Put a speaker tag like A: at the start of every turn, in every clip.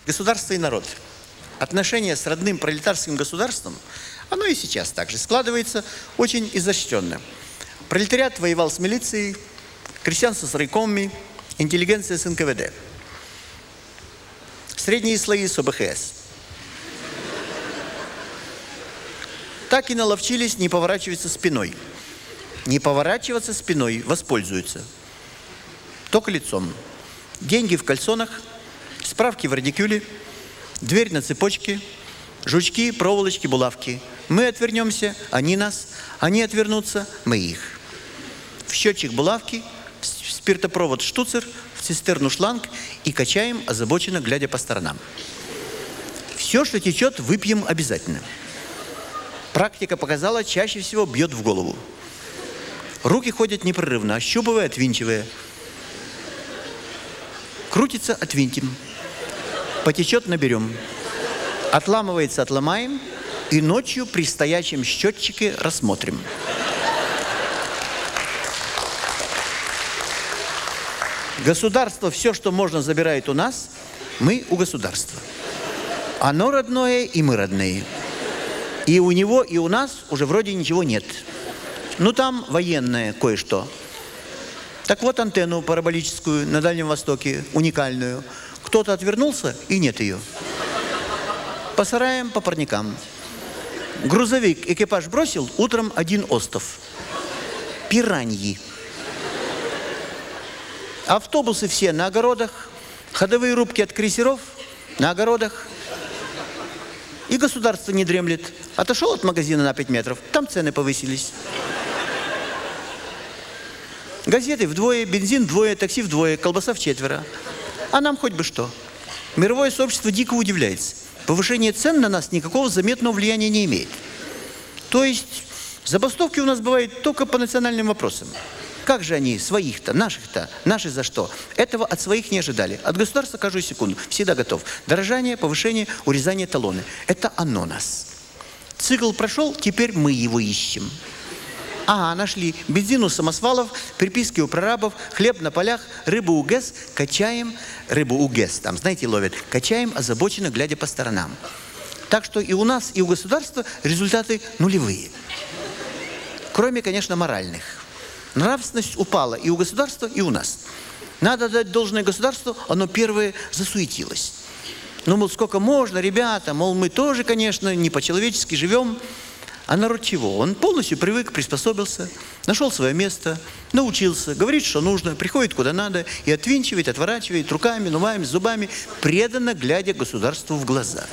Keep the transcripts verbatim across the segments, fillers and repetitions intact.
A: Государство и народ. Отношение с родным пролетарским государством, оно и сейчас также складывается очень изощренно. Пролетариат воевал с милицией, крестьянство с райкомами, интеллигенция с эн ка вэ дэ. Средние слои с о бэ ха эс. Так и наловчились не поворачиваться спиной. Не поворачиваться спиной, воспользуются. Только лицом. Деньги в кальсонах, справки в радикюле, дверь на цепочке, жучки, проволочки, булавки. Мы отвернемся, они нас, они отвернутся, мы их. В счетчик булавки, в спиртопровод штуцер, в цистерну шланг и качаем, озабоченно глядя по сторонам. Все, что течет, выпьем обязательно. Практика показала, чаще всего бьет в голову. Руки ходят непрерывно, ощупывая, отвинчивая. Крутится, отвинтим. Потечет, наберем. Отламывается, отломаем. И ночью при стоячем счетчике рассмотрим. Государство все, что можно, забирает у нас. Мы у государства. Оно родное, и мы родные. И у него, и у нас уже вроде ничего нет. Ну, там военное кое-что. Так вот, антенну параболическую на Дальнем Востоке, уникальную. Кто-то отвернулся, и нет ее. По сараям, по парникам. Грузовик экипаж бросил, утром один остов. Пираньи. Автобусы все на огородах, ходовые рубки от крейсеров на огородах. И государство не дремлет. Отошел от магазина на пять метров, там цены повысились. Газеты вдвое, бензин вдвое, такси вдвое, колбаса вчетверо. А нам хоть бы что. Мировое сообщество дико удивляется. Повышение цен на нас никакого заметного влияния не имеет. То есть забастовки у нас бывают только по национальным вопросам. Как же они своих-то, наших-то, наши за что? Этого от своих не ожидали. От государства, каждую секунду, всегда готов. Дорожание, повышение, урезание талоны. Это оно нас. Цикл прошел, теперь мы его ищем. Ага, нашли бензин у самосвалов, приписки у прорабов, хлеб на полях, рыбу у ГЭС, качаем, рыбу у ГЭС, там, знаете, ловят, качаем, озабоченно, глядя по сторонам. Так что и у нас, и у государства результаты нулевые. Кроме, конечно, моральных. Нравственность упала и у государства, и у нас. Надо дать должное государству, оно первое засуетилось. Ну, мол, сколько можно, ребята, мол, мы тоже, конечно, не по-человечески живем. А народ чего? Он полностью привык, приспособился, нашел свое место, научился, говорит, что нужно, приходит куда надо и отвинчивает, отворачивает руками, ногами, зубами, преданно глядя государству в глаза.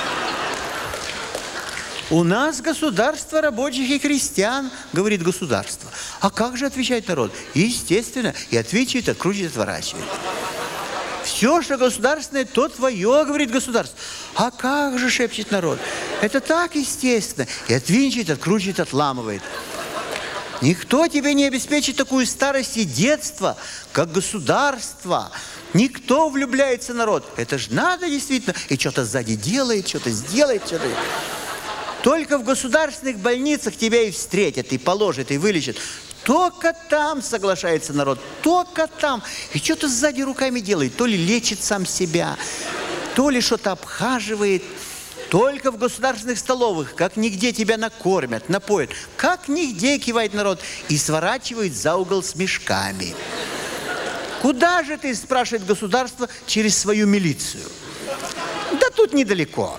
A: У нас государство рабочих и крестьян, говорит государство. А как же отвечает народ? Естественно, и отвечает, откручивает, отворачивает. Все, что государственное, то твое, говорит государство. А как же, шепчет народ? Это так естественно. И отвинчивает, откручивает, отламывает. Никто тебе не обеспечит такую старость и детство, как государство. Никто влюбляется в народ. Это же надо действительно. И что-то сзади делает, что-то сделает, что-то... Только в государственных больницах тебя и встретят, и положат, и вылечат. Только там соглашается народ, только там. И что-то сзади руками делает. То ли лечит сам себя, то ли что-то обхаживает. Только в государственных столовых, как нигде тебя накормят, напоят. Как нигде, кивает народ, и сворачивает за угол с мешками. Куда же ты, спрашивает государство, через свою милицию? Да тут недалеко.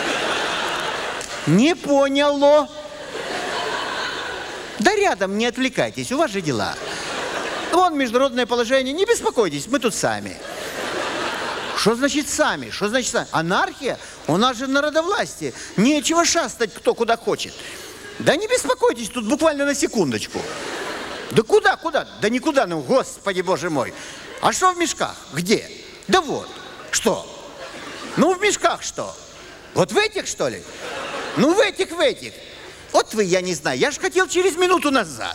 A: Не поняло. Да рядом, не отвлекайтесь, у вас же дела. Вон международное положение, не беспокойтесь, мы тут сами. Что значит сами? Что значит сами? Анархия? У нас же народовластие. Нечего шастать, кто куда хочет. Да не беспокойтесь, тут буквально на секундочку. Да куда, куда? Да никуда, ну, Господи, Боже мой. А что в мешках? Где? Да вот. Что? Ну, в мешках что? Вот в этих, что ли? Ну, в этих, в этих. Вот вы, я не знаю, я же хотел через минуту назад.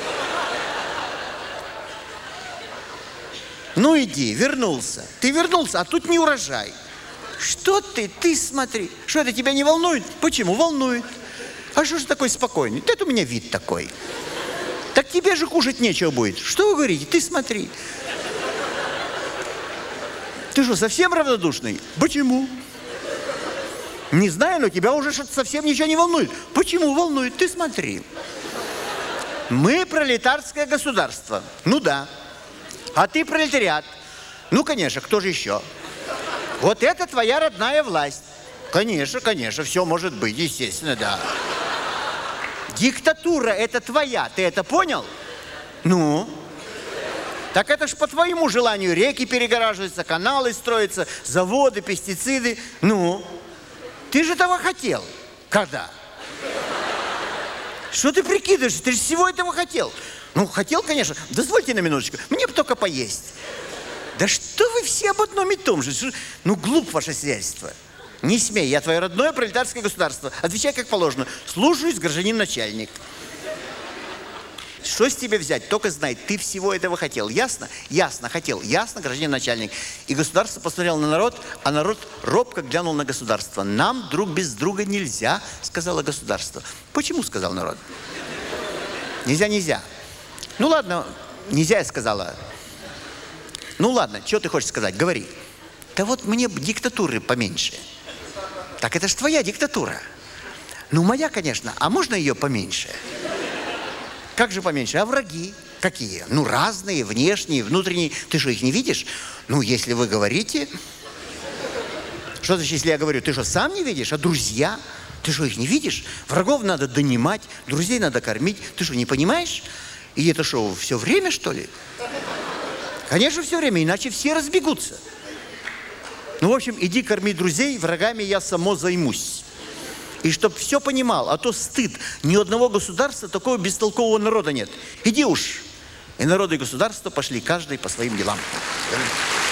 A: Ну, иди, вернулся. Ты вернулся, а тут не урожай. Что ты, ты смотри. Что, это тебя не волнует? Почему? Волнует. А что же такой спокойный? Да это у меня вид такой. Так тебе же кушать нечего будет. Что вы говорите? Ты смотри. Ты что, совсем равнодушный? Почему? Не знаю, но тебя уже что-то совсем ничего не волнует. Почему волнует? Ты смотри. Мы пролетарское государство. Ну да. А ты пролетариат. Ну, конечно, кто же еще? Вот это твоя родная власть. Конечно, конечно, все может быть, естественно, да. Диктатура это твоя, ты это понял? Ну? Так это ж по твоему желанию реки перегораживаются, каналы строятся, заводы, пестициды. Ну? Ты же этого хотел. Когда? Что ты прикидываешься? Ты же всего этого хотел. Ну, хотел, конечно. Дозвольте на минуточку. Мне бы только поесть. Да что вы все об одном и том же? Ну, глуп ваше сиятельство. Не смей, я твое родное пролетарское государство. Отвечай как положено. Слушаюсь, гражданин начальник. Что с тебя взять? Только знай, ты всего этого хотел. Ясно? Ясно, хотел. Ясно, гражданин начальник. И государство посмотрело на народ, а народ робко глянул на государство. Нам друг без друга нельзя, сказала государство. Почему, сказал народ? Нельзя, нельзя. Ну ладно, нельзя, я сказала. Ну ладно, что ты хочешь сказать? Говори. Да вот мне диктатуры поменьше. Так это ж твоя диктатура. Ну, моя, конечно. А можно ее поменьше? Как же поменьше? А враги какие? Ну, разные, внешние, внутренние. Ты что, их не видишь? Ну, если вы говорите... Что значит, если я говорю? Ты что, сам не видишь? А друзья? Ты что, их не видишь? Врагов надо донимать, друзей надо кормить. Ты что, не понимаешь? И это что, все время, что ли? Конечно, все время, иначе все разбегутся. Ну, в общем, иди корми друзей, врагами я само займусь. И чтоб все понимал, а то стыд. Ни одного государства такого бестолкового народа нет. Иди уж. И народы и государства пошли каждый по своим делам.